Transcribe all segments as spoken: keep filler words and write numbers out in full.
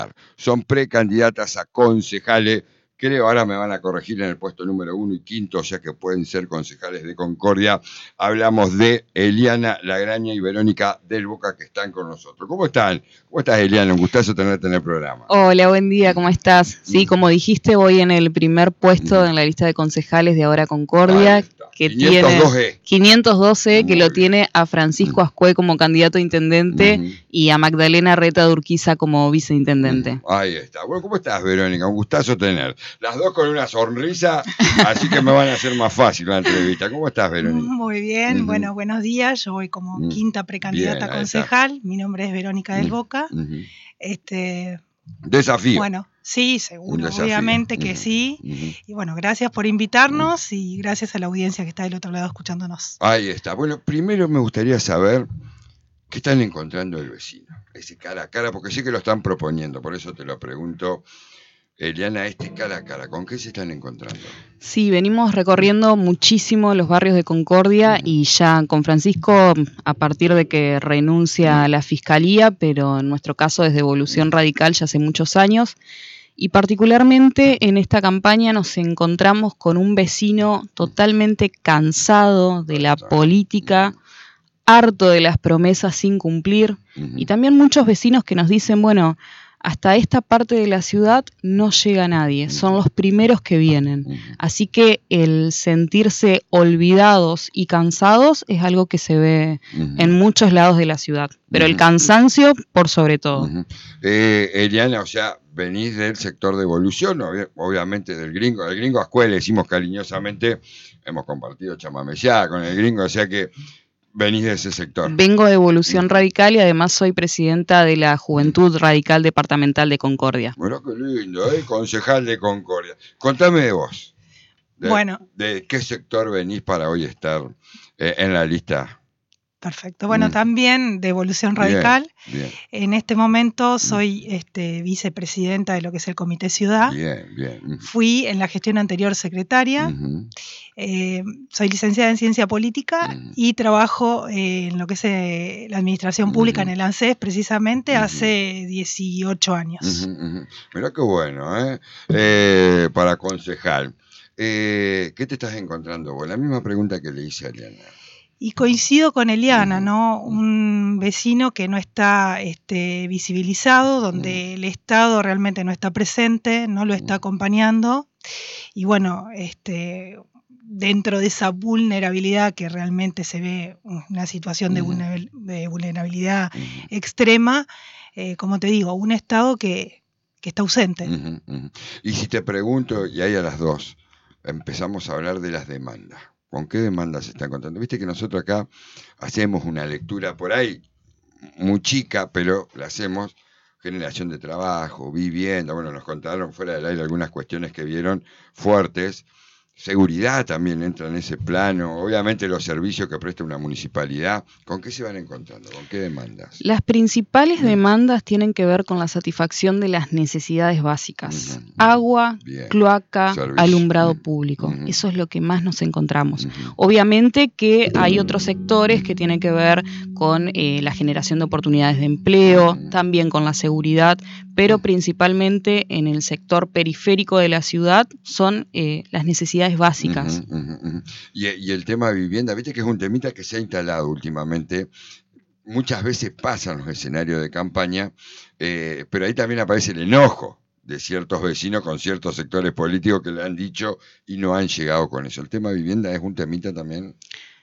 Son precandidatas a concejales, creo ahora me van a corregir en el puesto número uno y quinto, o sea que pueden ser concejales de Concordia. Hablamos de Eliana Lagraña y Verónica del Boca, que están con nosotros. ¿Cómo están? ¿Cómo estás, Eliana? Un gustazo tenerte en el programa. Hola, buen día, ¿cómo estás? Sí, como dijiste, voy en el primer puesto en la lista de concejales de Ahora Concordia, que quinientos dos E. tiene quinientos doce, que Muy lo bien. tiene a Francisco Ascue como candidato a intendente Ujú. y a Magdalena Reta de Urquiza como viceintendente. Ahí está. Bueno, ¿cómo estás, Verónica? Un gustazo tener. Las dos con una sonrisa, así que me van a hacer más fácil la entrevista. ¿Cómo estás, Verónica? Muy bien, Ujú. bueno, buenos días. Yo voy como Mm. quinta precandidata Bien, a ahí está. concejal. Mi nombre es Verónica del Mm. Boca. Ujú. Este, Desafío. bueno, sí, Un seguro, desafío. obviamente que Ujú. sí. Ujú. Y bueno, gracias por invitarnos y gracias a la audiencia que está del otro lado escuchándonos. Ahí está. Bueno, primero me gustaría saber qué están encontrando el vecino. Ese cara a cara, porque sé que lo están proponiendo, por eso te lo pregunto. Eliana, este cara a cara, ¿con qué se están encontrando? Sí, venimos recorriendo muchísimo los barrios de Concordia y ya con Francisco, a partir de que renuncia a la fiscalía, pero en nuestro caso desde Evolución Radical ya hace muchos años, y particularmente en esta campaña nos encontramos con un vecino totalmente cansado de la política, harto de las promesas sin cumplir, y también muchos vecinos que nos dicen, bueno, hasta esta parte de la ciudad no llega nadie, son los primeros que vienen. Así que el sentirse olvidados y cansados es algo que se ve en muchos lados de la ciudad, pero el cansancio por sobre todo. Uh-huh. eh, Eliana, o sea, venís del sector de Evolución, obvi- obviamente del gringo, del gringo Ascue, le decimos cariñosamente, hemos compartido chamameyá con el gringo, o sea que venís de ese sector. Vengo de Evolución Radical y además soy presidenta de la Juventud Radical Departamental de Concordia. Bueno, qué lindo, ¿eh? Concejal de Concordia. Contame de vos. De, Bueno. ¿De qué sector venís para hoy estar eh, en la lista? Perfecto. Bueno, Mm. también de Evolución Radical. Bien, bien. En este momento soy este, vicepresidenta de lo que es el Comité Ciudad. Bien, bien. Uh-huh. Fui en la gestión anterior secretaria. Uh-huh. Eh, soy licenciada en Ciencia Política Uh-huh. y trabajo eh, en lo que es eh, la Administración Pública Uh-huh. en el ANSES precisamente Uh-huh. hace dieciocho años. Uh-huh. Uh-huh. Mirá qué bueno, ¿eh? eh para concejal. Eh, ¿Qué te estás encontrando vos? La misma pregunta que le hice a Eliana. Y coincido con Eliana, Uh-huh. ¿no? Un vecino que no está este, visibilizado, donde Uh-huh. el Estado realmente no está presente, no lo está acompañando. Y bueno, este, dentro de esa vulnerabilidad que realmente se ve una situación de, Uh-huh. vulner- de vulnerabilidad Uh-huh. extrema, eh, como te digo, un Estado que, que está ausente. Uh-huh. Uh-huh. Y si te pregunto, y ahí a las dos, empezamos a hablar de las demandas. ¿Con qué demandas se están contando? Viste que nosotros acá hacemos una lectura por ahí, muy chica, pero la hacemos, generación de trabajo, vivienda, bueno, nos contaron fuera del aire algunas cuestiones que vieron fuertes, seguridad también entra en ese plano, obviamente los servicios que presta una municipalidad, ¿con qué se van encontrando? ¿Con qué demandas? Las principales demandas tienen que ver con la satisfacción de las necesidades básicas. Uh-huh. Agua, Bien. cloaca, Servicio. alumbrado Uh-huh. público. Uh-huh. Eso es lo que más nos encontramos. Uh-huh. Obviamente que hay otros sectores que tienen que ver con eh, la generación de oportunidades de empleo, Uh-huh. también con la seguridad, pero principalmente en el sector periférico de la ciudad son eh, las necesidades básicas. Uh-huh, uh-huh, uh-huh. Y, y el tema de vivienda, viste que es un temita que se ha instalado últimamente. Muchas veces pasan los escenarios de campaña, eh, pero ahí también aparece el enojo de ciertos vecinos con ciertos sectores políticos que le han dicho y no han llegado con eso. El tema de vivienda es un temita también.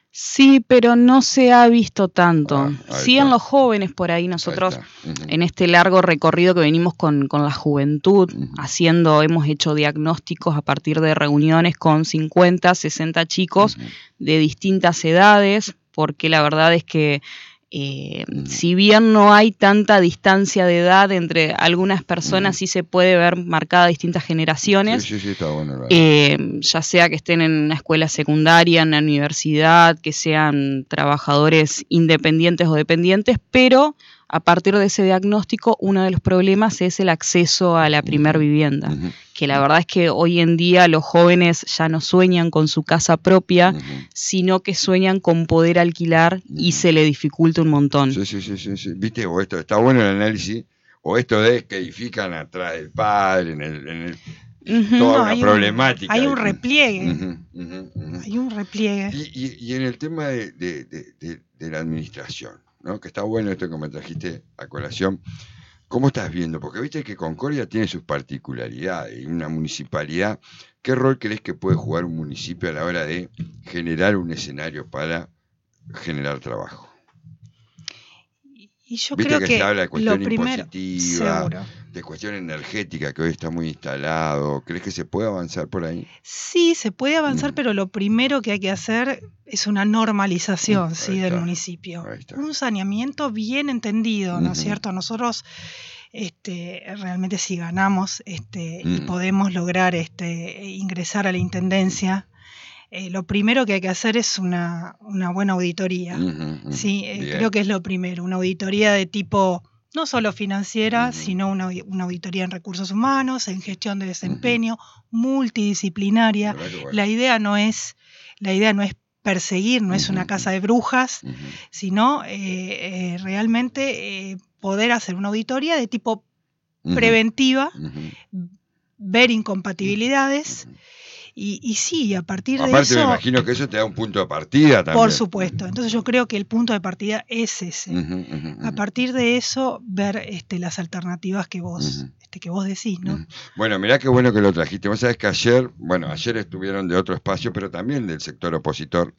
Sí, pero no se ha visto tanto. Ah, Sí está. en los jóvenes por ahí, nosotros Ahí está. Uh-huh. en este largo recorrido que venimos con, con la juventud, Uh-huh. haciendo, hemos hecho diagnósticos a partir de reuniones con cincuenta, sesenta chicos Uh-huh. de distintas edades, porque la verdad es que eh, Uh-huh. si bien no hay tanta distancia de edad entre algunas personas, Uh-huh. sí se puede ver marcada distintas generaciones. Sí, sí, sí, está bueno. Eh, ya sea que estén en una escuela secundaria, en la universidad, que sean trabajadores independientes o dependientes, pero a partir de ese diagnóstico, uno de los problemas es el acceso a la primer vivienda, Uh-huh. que la verdad es que hoy en día los jóvenes ya no sueñan con su casa propia, Uh-huh. sino que sueñan con poder alquilar y Uh-huh. se le dificulta un montón. Sí, sí, sí, sí, sí. Viste, vos, esto está bueno el análisis. o esto de que edifican atrás del padre, en el, en el uh-huh, toda no, una hay problemática. Un, hay un repliegue. Uh-huh, uh-huh, uh-huh. Hay un repliegue. Y, y, y en el tema de, de, de, de, de la administración, ¿no? Que está bueno esto que me trajiste a colación. ¿Cómo estás viendo? Porque viste que Concordia tiene sus particularidades. Una municipalidad, ¿qué rol crees que puede jugar un municipio a la hora de generar un escenario para generar trabajo? Y yo viste creo que, que se habla de cuestión primero, impositiva, seguro. de cuestión energética que hoy está muy instalado. ¿Crees que se puede avanzar por ahí? Sí, se puede avanzar, mm. pero lo primero que hay que hacer es una normalización, mm, sí, del municipio. Un saneamiento bien entendido, ¿no es uh-huh. cierto? Nosotros este, realmente si ganamos este, mm. y podemos lograr este, ingresar a la intendencia, Eh, lo primero que hay que hacer es una, una buena auditoría. Uh-huh, sí, eh, creo que es lo primero, una auditoría de tipo no solo financiera, uh-huh. sino una, una auditoría en recursos humanos, en gestión de desempeño, uh-huh. multidisciplinaria. Bueno. La idea no es, la idea no es perseguir, no uh-huh. es una casa de brujas, uh-huh. sino eh, eh, realmente eh, poder hacer una auditoría de tipo uh-huh. preventiva, uh-huh. ver incompatibilidades. Uh-huh. Y, y sí, a partir Aparte de eso... Aparte me imagino que eso te da un punto de partida también. Por supuesto. Entonces yo creo que el punto de partida es ese. Uh-huh, uh-huh. A partir de eso, ver este, las alternativas que vos, uh-huh. este, que vos decís, ¿no? Uh-huh. Bueno, mirá qué bueno que lo trajiste. Vos sabés que ayer, bueno, ayer estuvieron de otro espacio, pero también del sector opositor,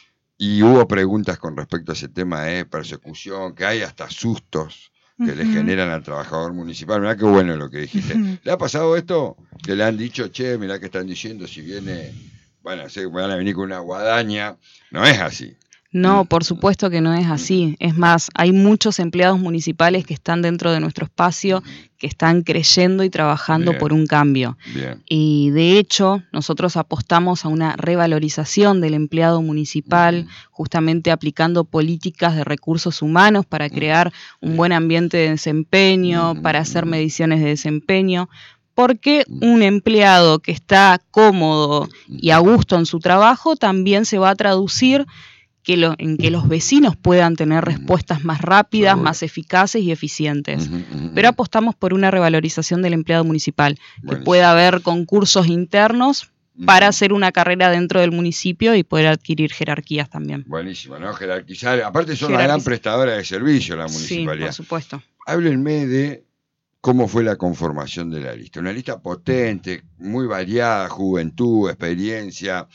y hubo preguntas con respecto a ese tema de persecución, que hay hasta sustos que uh-huh. le generan al trabajador municipal. Mirá qué bueno lo que dijiste. Uh-huh. ¿Le ha pasado esto? Que le han dicho, che, mirá que están diciendo si viene, bueno, se van a venir con una guadaña. No es así. No, por supuesto que no es así. Es más, hay muchos empleados municipales que están dentro de nuestro espacio, que están creyendo y trabajando Bien. por un cambio. Bien. Y de hecho, nosotros apostamos a una revalorización del empleado municipal, uh-huh. justamente aplicando políticas de recursos humanos para crear un buen ambiente de desempeño, uh-huh. para hacer mediciones de desempeño. Porque un empleado que está cómodo y a gusto en su trabajo también se va a traducir que lo, en que los vecinos puedan tener respuestas más rápidas, Seguro. más eficaces y eficientes. Uh-huh, uh-huh. Pero apostamos por una revalorización del empleado municipal, Buenísimo. que pueda haber concursos internos uh-huh. para hacer una carrera dentro del municipio y poder adquirir jerarquías también. Buenísimo, ¿no? Jerarquizar. Aparte son una gran prestadora de servicio la municipalidad. Sí, por supuesto. Háblenme de cómo fue la conformación de la lista. Una lista potente, muy variada, juventud, experiencia.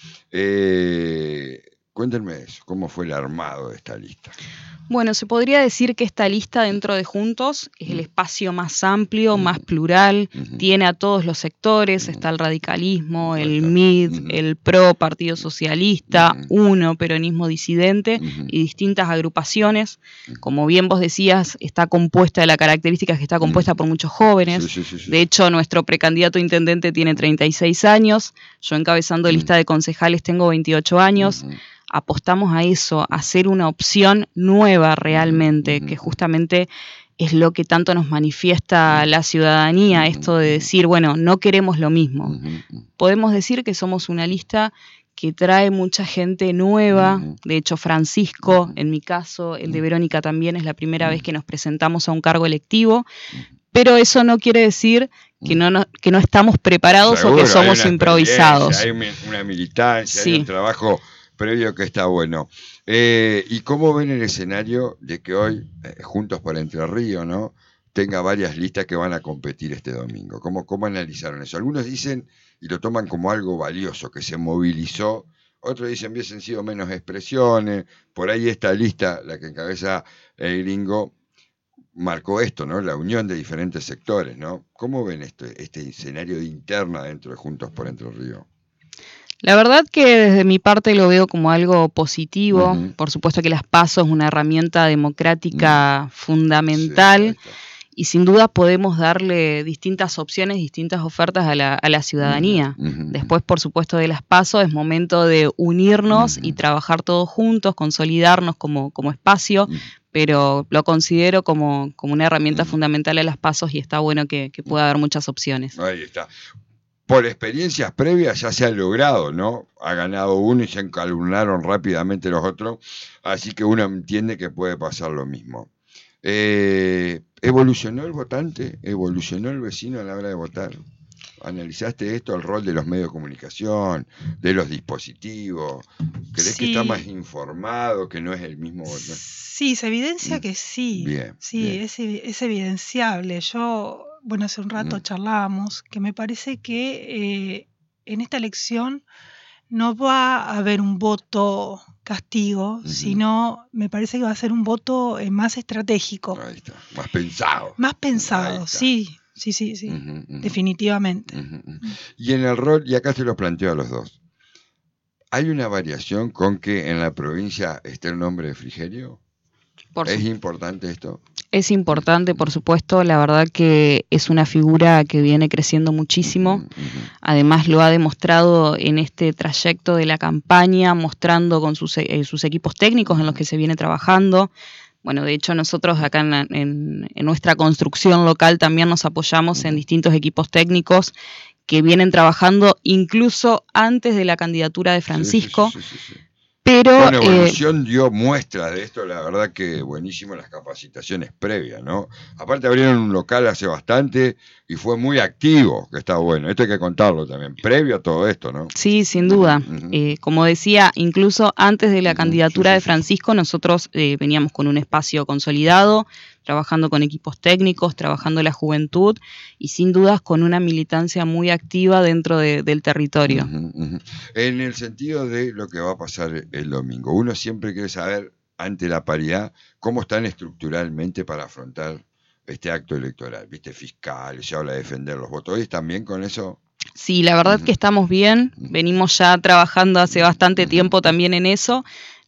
Eh, Cuéntenme eso, ¿cómo fue el armado de esta lista? Bueno, se podría decir que esta lista dentro de Juntos es el espacio más amplio, más plural, uh-huh. tiene a todos los sectores, uh-huh. está el radicalismo, el M I D, uh-huh. el PRO, Partido Socialista, uh-huh. UNO, Peronismo Disidente uh-huh. y distintas agrupaciones. Uh-huh. Como bien vos decías, está compuesta, la característica es que está compuesta uh-huh. por muchos jóvenes. Sí, sí, sí, sí. De hecho, nuestro precandidato a intendente tiene treinta y seis años, yo encabezando uh-huh. lista de concejales tengo veintiocho años. Uh-huh. Apostamos a eso, a hacer una opción nueva realmente, uh-huh. que justamente es lo que tanto nos manifiesta la ciudadanía, esto de decir, bueno, no queremos lo mismo. Uh-huh. Podemos decir que somos una lista que trae mucha gente nueva, uh-huh. de hecho Francisco, uh-huh. en mi caso, el de Verónica también, es la primera uh-huh. vez que nos presentamos a un cargo electivo, pero eso no quiere decir que no, no, que no estamos preparados Seguro, o que somos hay improvisados. Hay una militancia, sí. hay un trabajo previo que está bueno. Eh, ¿Y cómo ven el escenario de que hoy, eh, Juntos por Entre Ríos, ¿no?, tenga varias listas que van a competir este domingo? ¿Cómo, cómo analizaron eso? Algunos dicen, y lo toman como algo valioso, que se movilizó. Otros dicen, hubiesen sido menos expresiones. Por ahí esta lista, la que encabeza el gringo, marcó esto, ¿no?, la unión de diferentes sectores, ¿no? ¿Cómo ven esto, este escenario de interna dentro de Juntos por Entre Ríos? La verdad que desde mi parte lo veo como algo positivo. Uh-huh. Por supuesto que las PASO es una herramienta democrática uh-huh. fundamental sí, y sin duda podemos darle distintas opciones, distintas ofertas a la, a la ciudadanía. Uh-huh. Después, por supuesto, de las PASO es momento de unirnos uh-huh. y trabajar todos juntos, consolidarnos como, como espacio, uh-huh. pero lo considero como, como una herramienta uh-huh. fundamental a las PASO y está bueno que, que pueda haber muchas opciones. Ahí está. Por experiencias previas ya se ha logrado, ¿no? Ha ganado uno y se encalumnaron rápidamente los otros, así que uno entiende que puede pasar lo mismo. Eh, ¿Evolucionó el votante? ¿Evolucionó el vecino a la hora de votar? ¿Analizaste esto, el rol de los medios de comunicación, de los dispositivos? ¿Crees sí. que está más informado, que no es el mismo voto? Sí, se evidencia mm. que sí. Bien, sí, bien. Es, es evidenciable. Yo, bueno, hace un rato mm. charlábamos que me parece que eh, en esta elección no va a haber un voto castigo, uh-huh. sino me parece que va a ser un voto eh, más estratégico. Ahí está, más pensado. Más pensado, sí, sí, sí, sí, uh-huh, uh-huh. definitivamente. Uh-huh, uh-huh. Y en el rol, y acá se los planteo a los dos, ¿hay una variación con que en la provincia esté el nombre de Frigerio? Por ¿Es su- importante esto? Es importante, por supuesto, la verdad que es una figura que viene creciendo muchísimo, uh-huh, uh-huh. además lo ha demostrado en este trayecto de la campaña, mostrando con sus, eh, sus equipos técnicos en los que se viene trabajando. Bueno, de hecho nosotros acá en, en, en nuestra construcción local también nos apoyamos uh-huh. en distintos equipos técnicos que vienen trabajando incluso antes de la candidatura de Francisco. Sí, sí, sí, sí, sí. Pero, bueno, Evolución eh, dio muestra de esto, la verdad que buenísimo las capacitaciones previas, ¿no? Aparte abrieron un local hace bastante y fue muy activo, que está bueno, esto hay que contarlo también, previo a todo esto, ¿no? Sí, sin duda. Uh-huh. Eh, como decía, incluso antes de la uh-huh. candidatura sí, sí, de Francisco, nosotros eh, veníamos con un espacio consolidado, trabajando con equipos técnicos, trabajando la juventud y sin dudas con una militancia muy activa dentro de, del territorio. Uh-huh, uh-huh. En el sentido de lo que va a pasar el domingo, uno siempre quiere saber, ante la paridad, cómo están estructuralmente para afrontar este acto electoral, ¿viste? Fiscal, se habla de defender los votos, ¿y también con eso? Sí, la verdad uh-huh. que estamos bien, uh-huh. venimos ya trabajando hace bastante uh-huh. tiempo también en eso.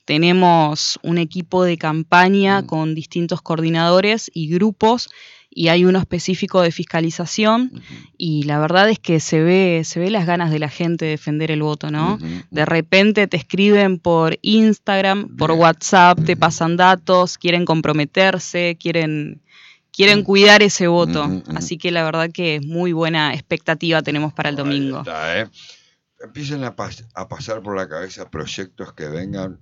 Tenemos un equipo de campaña uh-huh. con distintos coordinadores y grupos y hay uno específico de fiscalización uh-huh. y la verdad es que se ve, se ve las ganas de la gente de defender el voto, ¿no? Uh-huh. De repente te escriben por Instagram, Bien. por WhatsApp, uh-huh. te pasan datos, quieren comprometerse, quieren, quieren uh-huh. cuidar ese voto. Uh-huh. Así que la verdad que muy buena expectativa tenemos para el domingo. Ahí está, ¿eh? Empiecen a, pas- a pasar por la cabeza proyectos que vengan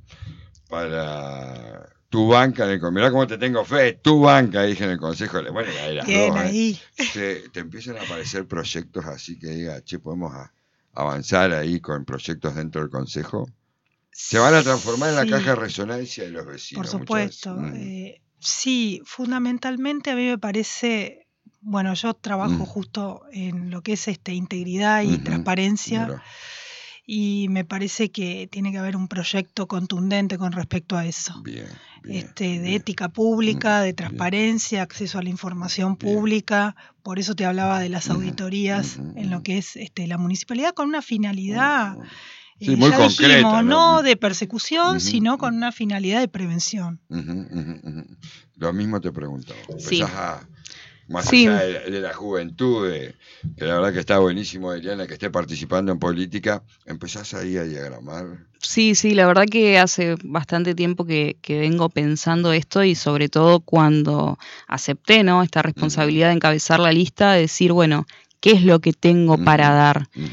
para tu banca en el mirá cómo te tengo fe, tu banca, dije en el consejo, bueno, ahí las Bien, dos, ahí. ¿eh? te, te empiezan a aparecer proyectos así que diga, che, podemos a, avanzar ahí con proyectos dentro del consejo. Se van a transformar en la Sí. caja de resonancia de los vecinos. Por supuesto. Mm. Eh, sí, fundamentalmente a mí me parece, bueno, yo trabajo Mm. justo en lo que es este integridad y Ujú. transparencia. Mira. Y me parece que tiene que haber un proyecto contundente con respecto a eso. Bien, bien, este, de bien. ética pública, Mm, de bien. transparencia, acceso a la información Bien. pública. Por eso te hablaba de las Ujú, auditorías ujú, en lo ujú. que es este, la municipalidad con una finalidad, Ujú. eh, Sí, muy ya concreta, dijimos, ¿no? no de persecución, Ujú, sino con ujú. una finalidad de prevención. Ujú, ujú, ujú. Lo mismo te preguntaba. Sí. Empezás a, más Sí. allá de, de la juventud, de, que la verdad que está buenísimo, Eliana, que esté participando en política, empezás ahí a diagramar. Sí, sí, la verdad que hace bastante tiempo que, que vengo pensando esto y sobre todo cuando acepté, ¿no?, esta responsabilidad de encabezar la lista, de decir, bueno, ¿qué es lo que tengo Ujú, para dar? ujú.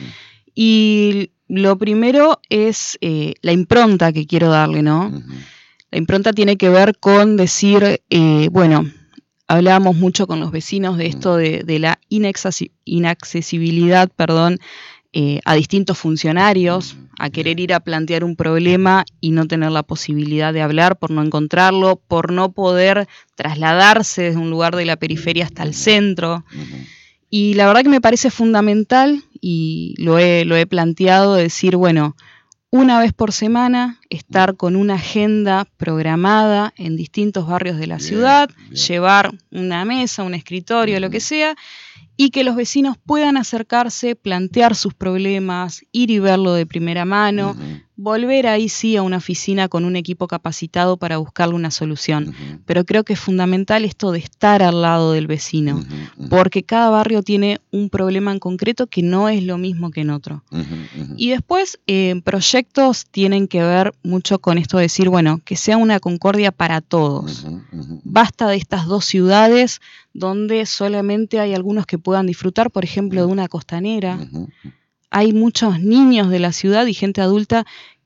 Y lo primero es eh, la impronta que quiero darle, ¿no? Ujú. La impronta tiene que ver con decir, eh, bueno, hablábamos mucho con los vecinos de esto de, de la inaccesi- inaccesibilidad, perdón, eh, a distintos funcionarios, a querer ir a plantear un problema y no tener la posibilidad de hablar por no encontrarlo, por no poder trasladarse desde un lugar de la periferia hasta el centro. Ujú. Y la verdad que me parece fundamental, y lo he, lo he planteado, decir, bueno, una vez por semana estar con una agenda programada en distintos barrios de la Bien, ciudad, bien. llevar una mesa, un escritorio, Ujú. lo que sea, y que los vecinos puedan acercarse, plantear sus problemas, ir y verlo de primera mano, Ujú. volver ahí sí a una oficina con un equipo capacitado para buscarle una solución. Ujú. Pero creo que es fundamental esto de estar al lado del vecino, Ujú, ujú. porque cada barrio tiene un problema en concreto que no es lo mismo que en otro. Ujú, ujú. Y después, eh, proyectos tienen que ver mucho con esto de decir, bueno, que sea una concordia para todos. Ujú, ujú. Basta de estas dos ciudades donde solamente hay algunos que puedan disfrutar, por ejemplo, de una costanera. Ujú. Hay muchos niños de la ciudad y gente adulta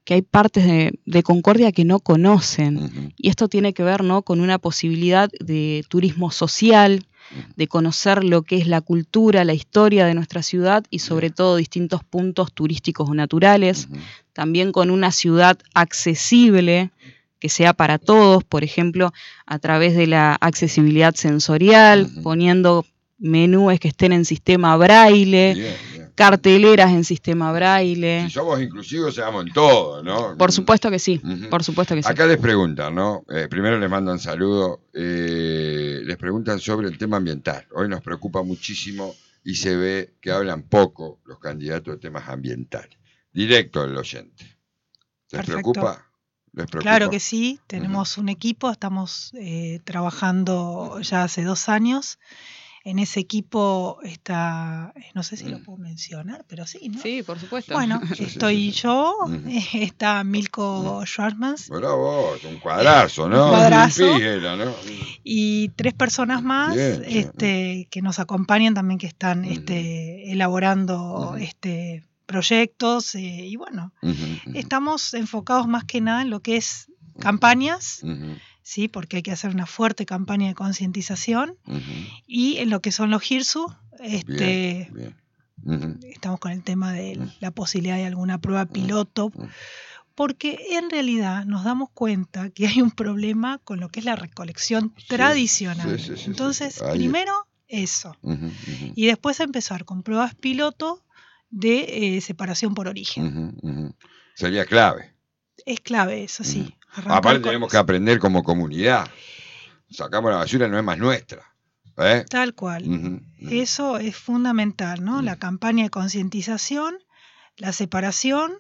que hay partes de, de Concordia que no conocen. Uh-huh. Y esto tiene que ver, ¿no?, con una posibilidad de turismo social, de conocer lo que es la cultura, la historia de nuestra ciudad y sobre todo distintos puntos turísticos o naturales. Uh-huh. También con una ciudad accesible, que sea para todos, por ejemplo, a través de la accesibilidad sensorial, uh-huh. poniendo menúes que estén en sistema braille, yeah, yeah. carteleras en sistema braille. Si somos inclusivos, seamos en todo, ¿no? Por supuesto que sí, uh-huh. por supuesto que sí. Acá les preguntan, ¿no? Eh, primero les mandan saludos, eh, les preguntan sobre el tema ambiental. Hoy nos preocupa muchísimo y se ve que hablan poco los candidatos de temas ambientales. Directo al oyente. ¿Les preocupa? ¿Les preocupa? Claro que sí, tenemos uh-huh. un equipo, estamos eh, trabajando ya hace dos años. En ese equipo está, no sé si lo puedo mencionar, pero sí, ¿no? Sí, por supuesto. Bueno, sí, estoy sí, sí, sí. yo, uh-huh. está Milko uh-huh. Schwarzmans. Bravo, un cuadrazo, ¿no? Un cuadrazo. Era, ¿no? Y tres personas más Bien, este, que nos acompañan también, que están uh-huh. este, elaborando uh-huh. este, proyectos. Eh, y bueno, uh-huh. estamos enfocados más que nada en lo que es campañas. Uh-huh. Sí, porque hay que hacer una fuerte campaña de concientización uh-huh. y en lo que son los Hirsu, este, bien, bien. Uh-huh. estamos con el tema de la posibilidad de alguna prueba piloto, uh-huh. porque en realidad nos damos cuenta que hay un problema con lo que es la recolección sí, tradicional. Sí, sí, sí, Entonces, sí, sí. primero eso, uh-huh, uh-huh. y después empezar con pruebas piloto de eh, separación por origen. Uh-huh, uh-huh. Sería clave. Es clave eso, sí. Uh-huh. Aparte tenemos que aprender como comunidad. Sacamos la basura, no es más nuestra. ¿eh? Tal cual. Uh-huh, uh-huh. Eso es fundamental, ¿no? Uh-huh. La campaña de concientización, la separación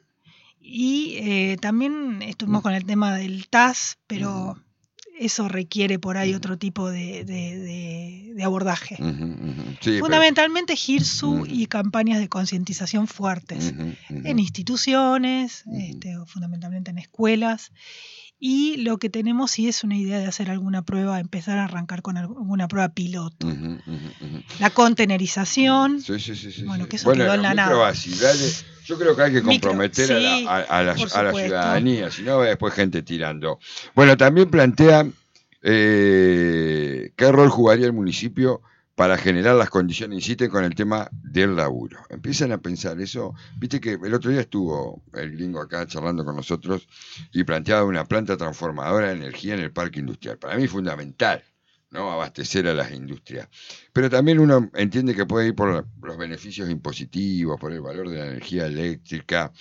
y eh, también estuvimos uh-huh. con el tema del T A S, pero uh-huh. eso requiere por ahí uh-huh. otro tipo de, de, de, de abordaje. Uh-huh, uh-huh. Sí, Fundamentalmente pero... Hirsu uh-huh. y campañas de concientización fuertes uh-huh, uh-huh. en instituciones, uh-huh. este, fundamentalmente en escuelas. Y lo que tenemos sí es una idea de hacer alguna prueba, empezar a arrancar con alguna prueba piloto. Uh-huh, uh-huh, uh-huh. La contenerización, sí, sí, sí, sí, bueno, que eso bueno, quedó en la nada. Yo creo que hay que comprometer Micro, sí, a, la, a, a, la, a la ciudadanía, si no después gente tirando. Bueno, también plantean eh, qué rol jugaría el municipio para generar las condiciones, insisten con el tema del laburo. Empiezan a pensar eso. Viste que el otro día estuvo el gringo acá charlando con nosotros y planteaba una planta transformadora de energía en el parque industrial. Para mí es fundamental, ¿no? Abastecer a las industrias. Pero también uno entiende que puede ir por los beneficios impositivos, por el valor de la energía eléctrica.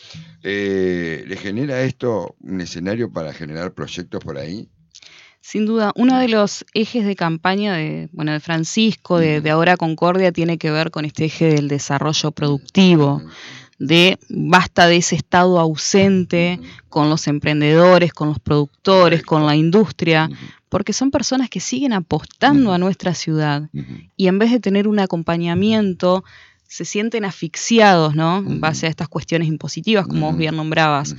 Eh, ¿Le genera esto un escenario para generar proyectos por ahí? Sin duda, uno de los ejes de campaña de, bueno, de Francisco, de, de Ahora Concordia, tiene que ver con este eje del desarrollo productivo, de basta de ese estado ausente con los emprendedores, con los productores, con la industria, porque son personas que siguen apostando a nuestra ciudad y en vez de tener un acompañamiento, se sienten asfixiados, ¿no? En base a estas cuestiones impositivas, como vos bien nombrabas.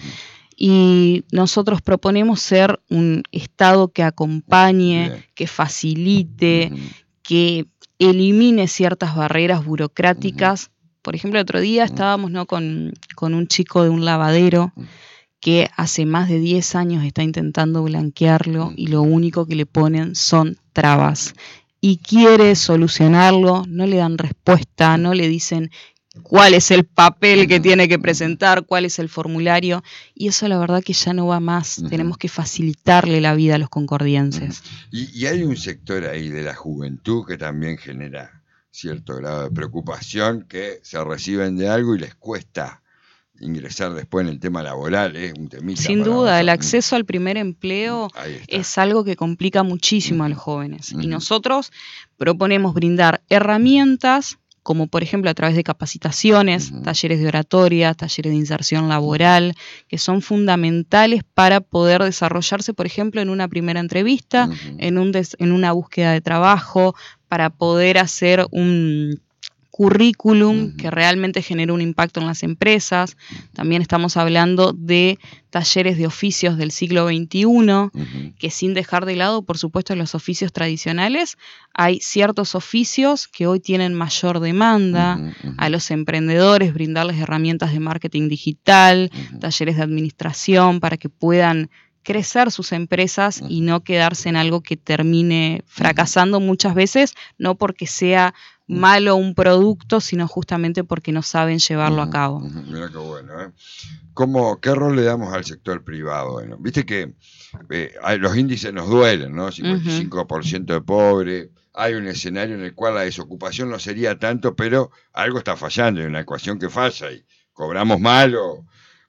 Y nosotros proponemos ser un Estado que acompañe, que facilite, uh-huh. que elimine ciertas barreras burocráticas. Uh-huh. Por ejemplo, el otro día estábamos, ¿no?, con, con un chico de un lavadero que hace más de diez años está intentando blanquearlo y lo único que le ponen son trabas. Y quiere solucionarlo, no le dan respuesta, no le dicen cuál es el papel que tiene que presentar, cuál es el formulario, y eso la verdad que ya no va más. Uh-huh. Tenemos que facilitarle la vida a los concordienses. Uh-huh. y, y hay un sector ahí de la juventud que también genera cierto grado de preocupación, que se reciben de algo y les cuesta ingresar después en el tema laboral, es ¿eh? un temita. Sin duda, el acceso al primer empleo es algo que complica muchísimo uh-huh. a los jóvenes, uh-huh. y nosotros proponemos brindar herramientas como por ejemplo a través de capacitaciones, uh-huh. talleres de oratoria, talleres de inserción laboral, que son fundamentales para poder desarrollarse, por ejemplo, en una primera entrevista, uh-huh. en, un des- en una búsqueda de trabajo, para poder hacer un currículum uh-huh. que realmente genere un impacto en las empresas. También estamos hablando de talleres de oficios del siglo veintiuno, uh-huh. que sin dejar de lado, por supuesto, los oficios tradicionales, hay ciertos oficios que hoy tienen mayor demanda, uh-huh. a los emprendedores, brindarles herramientas de marketing digital, uh-huh. talleres de administración para que puedan crecer sus empresas uh-huh. y no quedarse en algo que termine fracasando uh-huh. muchas veces, no porque sea malo un producto, sino justamente porque no saben llevarlo uh-huh. a cabo. Uh-huh. Mira qué bueno, ¿eh? ¿Cómo, ¿Qué rol le damos al sector privado? Bueno, viste que eh, los índices nos duelen, ¿no? cincuenta y cinco por ciento uh-huh. de pobres. Hay un escenario en el cual la desocupación no sería tanto, pero algo está fallando, hay una ecuación que falla y cobramos mal o...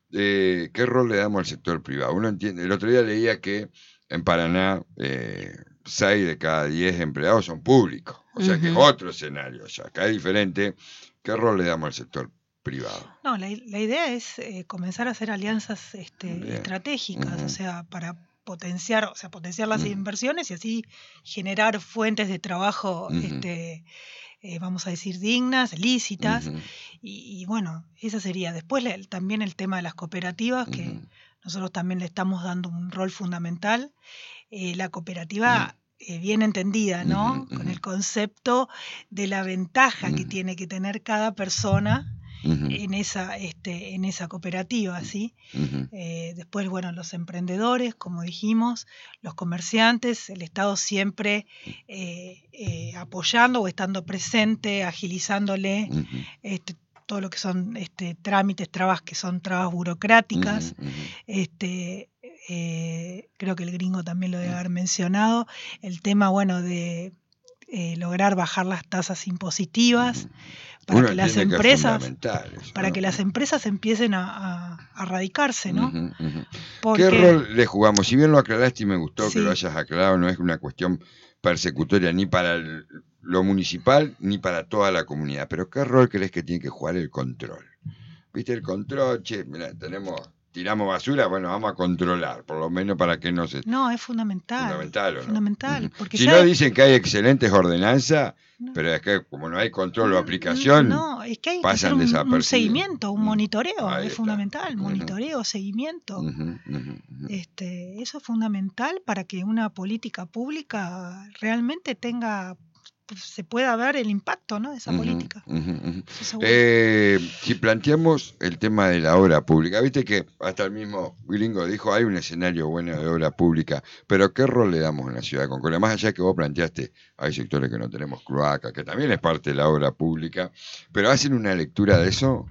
Eh, ¿Qué rol le damos al sector privado? Uno entiende, el otro día leía que en Paraná eh, seis de cada diez empleados son públicos, o sea uh-huh. que es otro escenario, o sea, acá es diferente. ¿Qué rol le damos al sector privado? No, la, la idea es eh, comenzar a hacer alianzas este, estratégicas, uh-huh. o sea, para potenciar, o sea, potenciar las uh-huh. inversiones y así generar fuentes de trabajo uh-huh. este, Eh, vamos a decir, dignas, lícitas, uh-huh. y, y bueno, esa sería. Después le, también el tema de las cooperativas, que uh-huh. nosotros también le estamos dando un rol fundamental. Eh, la cooperativa, uh-huh. eh, bien entendida, ¿no? Uh-huh. Con el concepto de la ventaja uh-huh. que tiene que tener cada persona uh-huh. en esa, este, en esa cooperativa, ¿sí? Uh-huh. Eh, después, bueno, los emprendedores, como dijimos, los comerciantes, el Estado siempre eh, eh, apoyando o estando presente, agilizándole uh-huh. este, todo lo que son este, trámites, trabas que son trabas burocráticas. Uh-huh. este, eh, creo que el gringo también lo debe haber mencionado. El tema, bueno, de eh, lograr bajar las tasas impositivas. Uh-huh. Para Uno que las entiende empresas, que es eso, para ¿no? que las empresas empiecen a, a, a radicarse, ¿no? Uh-huh, uh-huh. Porque... ¿Qué rol le jugamos? Si bien lo aclaraste y me gustó sí. que lo hayas aclarado, no es una cuestión persecutoria ni para el, lo municipal ni para toda la comunidad, pero ¿qué rol crees que tiene que jugar el control? ¿Viste el control? Che, mira, tenemos... tiramos basura, bueno, vamos a controlar, por lo menos para que no se... No, es fundamental. Fundamental, ¿o no? Fundamental. Porque si ya no es... dicen que hay excelentes ordenanzas, no. pero es que como no hay control o aplicación, no, es que hay pasan que hacer un, un seguimiento, seguimiento, un monitoreo, Ahí es está. fundamental, Uh-huh. monitoreo, seguimiento. Uh-huh, uh-huh, uh-huh. Este, eso es fundamental para que una política pública realmente tenga... se pueda ver el impacto, ¿no? de esa uh-huh, política. Uh-huh, uh-huh. Eh, si planteamos el tema de la obra pública, viste que hasta el mismo gringo dijo hay un escenario bueno de obra pública, pero ¿qué rol le damos en la ciudad de Concordia? Más allá que vos planteaste, hay sectores que no tenemos cloaca, que también es parte de la obra pública, pero ¿hacen una lectura de eso?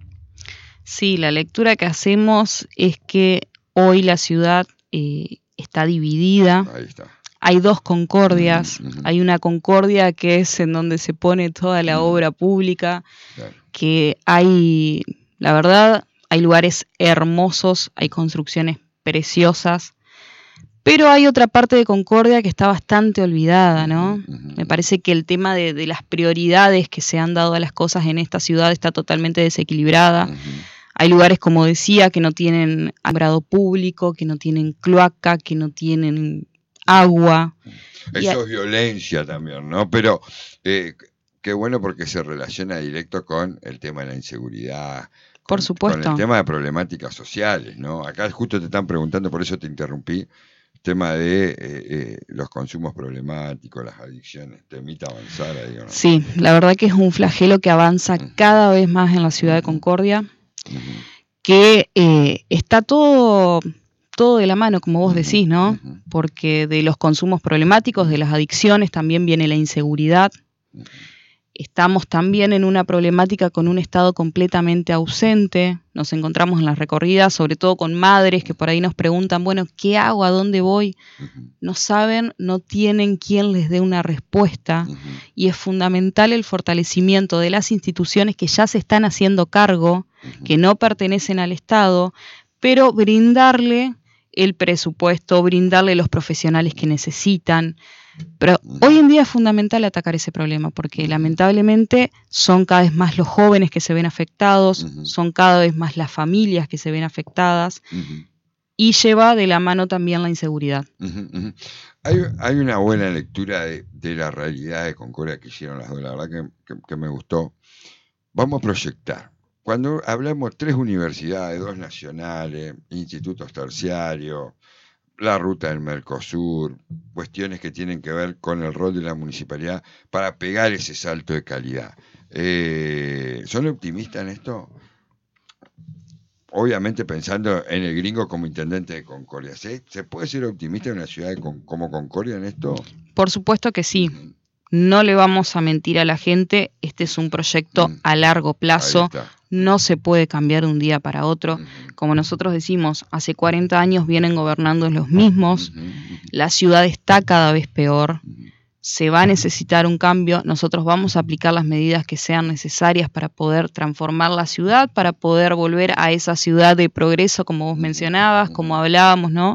Sí, la lectura que hacemos es que hoy la ciudad eh, está dividida. Ahí está. Hay dos concordias, uh-huh, uh-huh. hay una concordia que es en donde se pone toda la uh-huh. obra pública, claro. que hay, la verdad, hay lugares hermosos, hay construcciones preciosas, pero hay otra parte de Concordia que está bastante olvidada, ¿no? Uh-huh. Me parece que el tema de, de las prioridades que se han dado a las cosas en esta ciudad está totalmente desequilibrada. Uh-huh. Hay lugares, como decía, que no tienen alumbrado público, que no tienen cloaca, que no tienen... agua. Eso es violencia también, ¿no? Pero eh, qué bueno porque se relaciona directo con el tema de la inseguridad. Con, por supuesto. Con el tema de problemáticas sociales, ¿no? Acá justo te están preguntando, por eso te interrumpí, el tema de eh, eh, los consumos problemáticos, las adicciones. Temita avanzar ahí, ¿no? Sí, la verdad que es un flagelo que avanza uh-huh. cada vez más en la ciudad uh-huh. de Concordia, uh-huh. que eh, está todo... todo de la mano, como vos decís, ¿no? Uh-huh. Porque de los consumos problemáticos, de las adicciones, también viene la inseguridad. Uh-huh. Estamos también en una problemática con un Estado completamente ausente. Nos encontramos en las recorridas, sobre todo con madres que por ahí nos preguntan, bueno, ¿qué hago? ¿A dónde voy? Uh-huh. No saben, no tienen quien les dé una respuesta. Uh-huh. Y es fundamental el fortalecimiento de las instituciones que ya se están haciendo cargo, uh-huh. que no pertenecen al Estado, pero brindarle el presupuesto, brindarle los profesionales que necesitan. Pero hoy en día es fundamental atacar ese problema porque lamentablemente son cada vez más los jóvenes que se ven afectados, uh-huh. son cada vez más las familias que se ven afectadas uh-huh. y lleva de la mano también la inseguridad. Uh-huh, uh-huh. Hay, hay una buena lectura de, de la realidad de Concordia que hicieron las dos, la verdad que, que, que me gustó. Vamos a proyectar. Cuando hablamos tres universidades, dos nacionales, institutos terciarios, la ruta del Mercosur, cuestiones que tienen que ver con el rol de la municipalidad para pegar ese salto de calidad. Eh, ¿Son optimistas en esto? Obviamente pensando en el gringo como intendente de Concordia. ¿Se, ¿se puede ser optimista en una ciudad de con, como Concordia en esto? Por supuesto que sí. Uh-huh. No le vamos a mentir a la gente, este es un proyecto uh-huh. a largo plazo, no se puede cambiar de un día para otro. Uh-huh. Como nosotros decimos, hace cuarenta años vienen gobernando los mismos, uh-huh. la ciudad está cada vez peor, uh-huh. se va a necesitar un cambio, nosotros vamos a aplicar las medidas que sean necesarias para poder transformar la ciudad, para poder volver a esa ciudad de progreso, como vos mencionabas, como hablábamos, ¿no?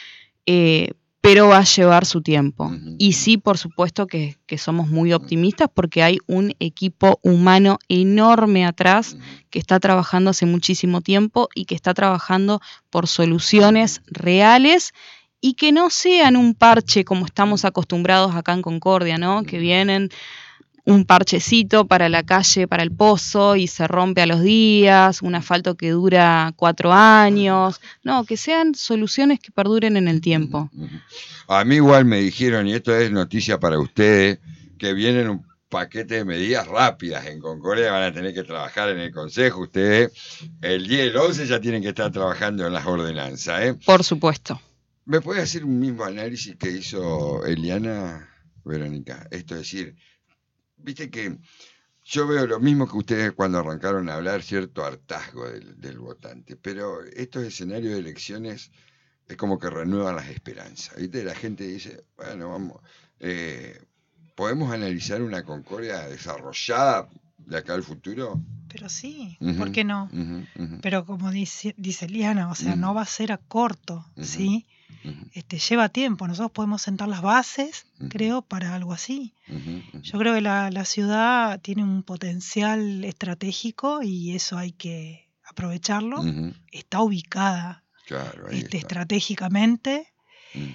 Eh, pero va a llevar su tiempo. Uh-huh. Y sí, por supuesto que, que somos muy optimistas porque hay un equipo humano enorme atrás que está trabajando hace muchísimo tiempo y que está trabajando por soluciones reales y que no sean un parche como estamos acostumbrados acá en Concordia, ¿no? Que vienen un parchecito para la calle, para el pozo y se rompe a los días, un asfalto que dura cuatro años, no, que sean soluciones que perduren en el tiempo. A mí igual me dijeron, y esto es noticia para ustedes, que vienen un paquete de medidas rápidas en Concordia, van a tener que trabajar en el Consejo, ustedes el diez y el once ya tienen que estar trabajando en las ordenanzas, ¿eh? Por supuesto. ¿Me puede hacer un mismo análisis que hizo Eliana, Verónica? Esto es decir, viste que yo veo lo mismo que ustedes cuando arrancaron a hablar, cierto hartazgo del, del votante, pero estos escenarios de elecciones es como que renuevan las esperanzas, ¿viste? La gente dice, bueno, vamos, eh, ¿podemos analizar una Concordia desarrollada de acá al futuro? Pero sí, uh-huh, ¿por qué no? Uh-huh, uh-huh. Pero como dice, dice Eliana, o sea, uh-huh. no va a ser a corto, uh-huh. ¿sí? Uh-huh. Este, lleva tiempo, nosotros podemos sentar las bases, uh-huh. creo, para algo así. Uh-huh. Uh-huh. Yo creo que la, la ciudad tiene un potencial estratégico y eso hay que aprovecharlo. Uh-huh. Está ubicada claro, este, está. estratégicamente. Uh-huh.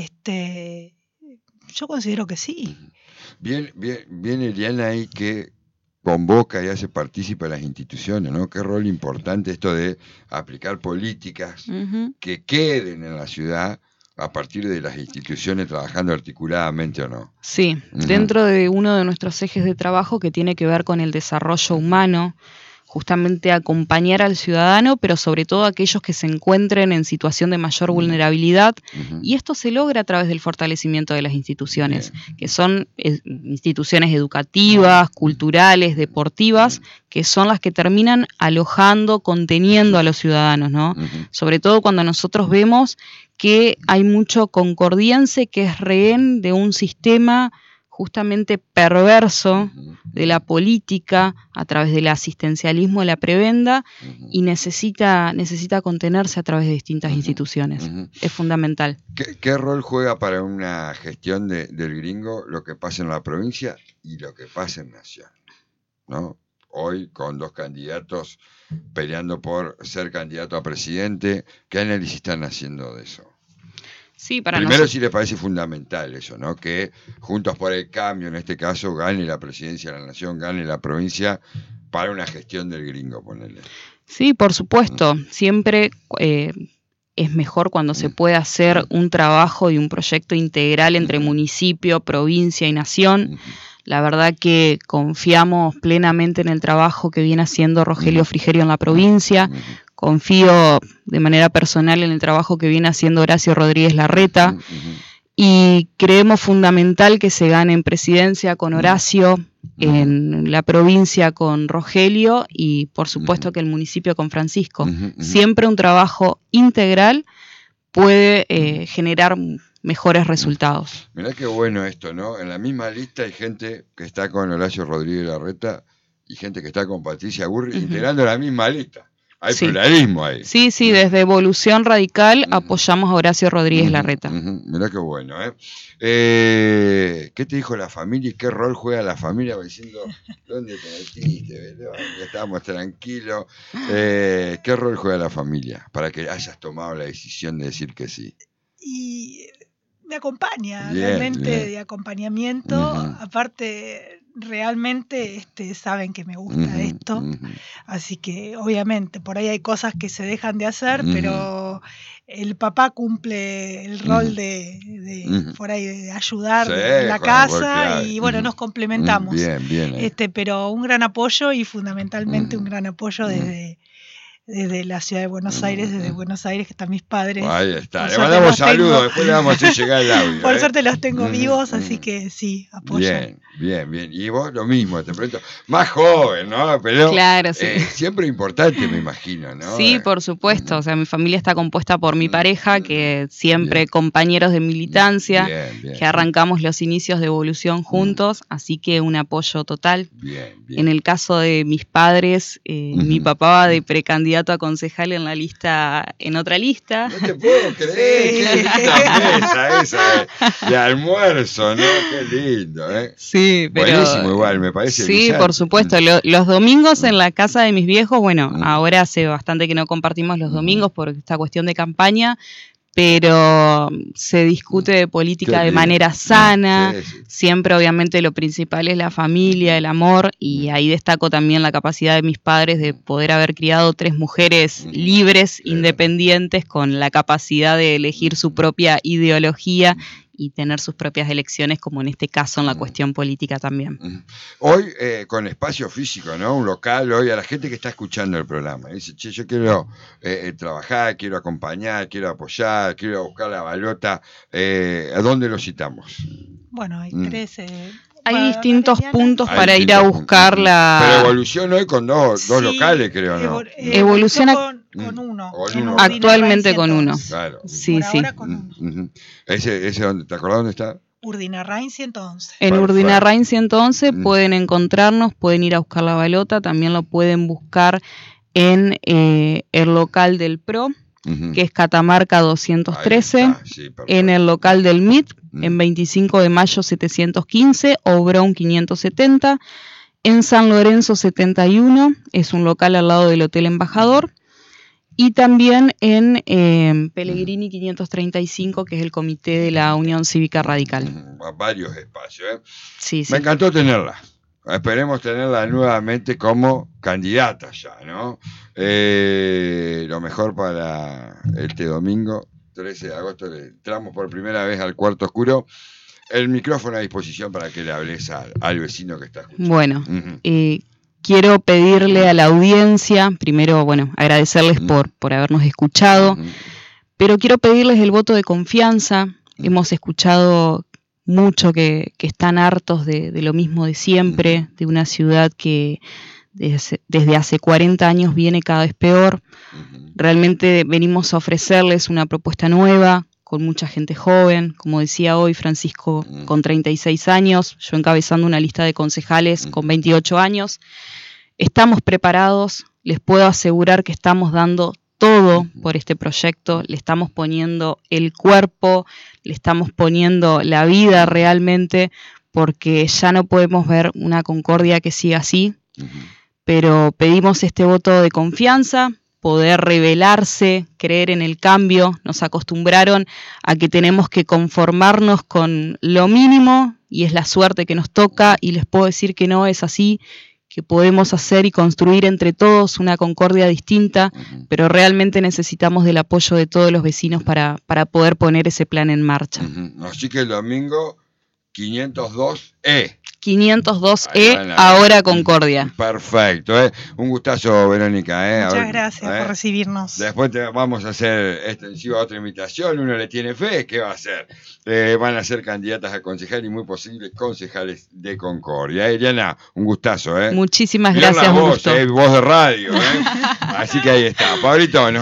Este, yo considero que sí. Uh-huh. Bien, bien, bien Eliana ahí que convoca y hace partícipe a las instituciones, ¿no? Qué rol importante esto de aplicar políticas uh-huh. que queden en la ciudad a partir de las instituciones trabajando articuladamente o no. Sí, uh-huh. dentro de uno de nuestros ejes de trabajo que tiene que ver con el desarrollo humano, justamente acompañar al ciudadano, pero sobre todo a aquellos que se encuentren en situación de mayor vulnerabilidad, uh-huh. y esto se logra a través del fortalecimiento de las instituciones, Bien. que son eh, instituciones educativas, culturales, deportivas, uh-huh. que son las que terminan alojando, conteniendo a los ciudadanos, ¿no? Uh-huh. Sobre todo cuando nosotros vemos que hay mucho concordiense que es rehén de un sistema justamente perverso de la política a través del asistencialismo de la prebenda uh-huh. y necesita, necesita contenerse a través de distintas uh-huh. instituciones. Uh-huh. Es fundamental. ¿Qué, qué rol juega para una gestión de, del gringo lo que pasa en la provincia y lo que pasa en Nación? ¿No? Hoy con dos candidatos peleando por ser candidato a presidente, ¿qué análisis están haciendo de eso? Sí, para Primero nosotros... sí les parece fundamental eso, ¿no? Que Juntos por el Cambio, en este caso, gane la presidencia de la Nación, gane la provincia para una gestión del gringo, ponele. Sí, por supuesto. Mm. Siempre eh, es mejor cuando mm. se puede hacer mm. un trabajo y un proyecto integral entre mm. municipio, provincia y nación. Mm. La verdad que confiamos plenamente en el trabajo que viene haciendo Rogelio Frigerio en la provincia. Confío de manera personal en el trabajo que viene haciendo Horacio Rodríguez Larreta. Y creemos fundamental que se gane en presidencia con Horacio, en la provincia con Rogelio y por supuesto que el municipio con Francisco. Siempre un trabajo integral puede eh, generar mejores resultados. Mirá qué bueno esto, ¿no? En la misma lista hay gente que está con Horacio Rodríguez Larreta y gente que está con Patricia Gurri, uh-huh. integrando la misma lista. Hay sí. pluralismo ahí. Sí, sí, desde Evolución Radical uh-huh. apoyamos a Horacio Rodríguez uh-huh. Larreta. Uh-huh. Mirá qué bueno, ¿eh? ¿eh? ¿Qué te dijo la familia y qué rol juega la familia? Diciendo, ¿dónde te metiste? Ya estábamos tranquilos. Eh, ¿Qué rol juega la familia para que hayas tomado la decisión de decir que sí? Y me acompaña, bien, realmente bien. de acompañamiento. Uh-huh. Aparte, realmente este, saben que me gusta uh-huh, esto, uh-huh. Así que obviamente por ahí hay cosas que se dejan de hacer, uh-huh. pero el papá cumple el rol uh-huh. de, de uh-huh. por ahí de ayudar sí, en la casa claro. y bueno, uh-huh. nos complementamos. Bien, bien. Eh. Este, pero un gran apoyo y fundamentalmente uh-huh. un gran apoyo desde... desde la ciudad de Buenos Aires, desde Buenos Aires, que están mis padres. Ahí está, le mandamos saludos, después le vamos a hacer llegar el audio. Por ¿eh? suerte los tengo vivos, así que sí, apoyo. Bien, bien, bien. Y vos lo mismo, te pregunto, más joven, ¿no? Pero claro, sí. eh, siempre importante, me imagino, ¿no? Sí, por supuesto, o sea, mi familia está compuesta por mi pareja, que siempre bien. Compañeros de militancia, bien, bien. Que arrancamos los inicios de Evolución juntos, así que un apoyo total. Bien, bien. En el caso de mis padres, eh, uh-huh. mi papá va de precandidato a concejal en la lista, en otra lista. No te puedo creer, sí. Qué linda mesa esa de almuerzo, ¿no? Qué lindo, ¿eh? Sí, pero... Buenísimo igual, me parece. Sí, brillante. Por supuesto. Lo, los domingos en la casa de mis viejos, bueno, mm. ahora hace bastante que no compartimos los domingos por esta cuestión de campaña, pero se discute de política de manera sana, sí, sí. Siempre obviamente lo principal es la familia, el amor, y ahí destaco también la capacidad de mis padres de poder haber criado tres mujeres libres, independientes, con la capacidad de elegir su propia ideología y tener sus propias elecciones, como en este caso en la cuestión política también. Hoy, eh, con espacio físico, ¿no? Un local, hoy a la gente que está escuchando el programa, dice, che, yo quiero eh, trabajar, quiero acompañar, quiero apoyar, quiero buscar la balota, eh, ¿a dónde lo citamos? Bueno, hay mm. tres... Eh... Hay distintos puntos para ir a buscar la... Pero Evolución hoy con dos, dos sí, locales, creo, ¿no? Evo- Evoluciona con, con uno. Con uno. Actualmente con uno. Claro. Sí, Por sí. ahora con uno. Uh-huh. Ese, ese dónde, ¿te acordás dónde está? Urdinarrain ciento once. En Urdinarrain ciento once mm. pueden encontrarnos, pueden ir a buscar la balota, también lo pueden buscar en eh, el local del P R O, uh-huh. que es Catamarca doscientos trece, sí, en el local del M I T, uh-huh. en veinticinco de mayo setecientos quince, Obrón quinientos setenta, en San Lorenzo setenta y uno, es un local al lado del Hotel Embajador, y también en eh, Pellegrini quinientos treinta y cinco, que es el comité de la Unión Cívica Radical. Uh-huh. Varios espacios, ¿eh? Sí, sí. Me encantó tenerla. Esperemos tenerla nuevamente como candidata ya, ¿no? Eh, lo mejor para este domingo, trece de agosto, entramos por primera vez al cuarto oscuro. El micrófono a disposición para que le hables al, al vecino que está escuchando. Bueno, uh-huh. eh, quiero pedirle a la audiencia, primero, bueno, agradecerles uh-huh. por, por habernos escuchado, uh-huh. pero quiero pedirles el voto de confianza. Uh-huh. Hemos escuchado mucho que, que están hartos de, de lo mismo de siempre, de una ciudad que desde, desde hace cuarenta años viene cada vez peor. Uh-huh. Realmente venimos a ofrecerles una propuesta nueva, con mucha gente joven, como decía hoy Francisco, uh-huh. con treinta y seis años, yo encabezando una lista de concejales uh-huh. con veintiocho años. Estamos preparados, les puedo asegurar que estamos dando todo por este proyecto, le estamos poniendo el cuerpo, le estamos poniendo la vida realmente, porque ya no podemos ver una Concordia que siga así, uh-huh. pero pedimos este voto de confianza, poder rebelarse, creer en el cambio. Nos acostumbraron a que tenemos que conformarnos con lo mínimo, y es la suerte que nos toca, y les puedo decir que no es así, que podemos hacer y construir entre todos una Concordia distinta, uh-huh. pero realmente necesitamos del apoyo de todos los vecinos para, para poder poner ese plan en marcha. Uh-huh. Así que el domingo quinientos dos E. quinientos dos E, ahora Concordia. Perfecto, ¿eh? Un gustazo, Verónica. ¿eh? Muchas ver, gracias ¿eh? por recibirnos. Después te vamos a hacer extensiva otra invitación. Uno le tiene fe, ¿qué va a hacer? Eh, van a ser candidatas a concejal y muy posibles concejales de Concordia. ¿eh? Diana, un gustazo. ¿eh? Muchísimas Mirá gracias. La voz, ¿eh? Voz de radio. ¿eh? Así que ahí está. Pablito, ¿no?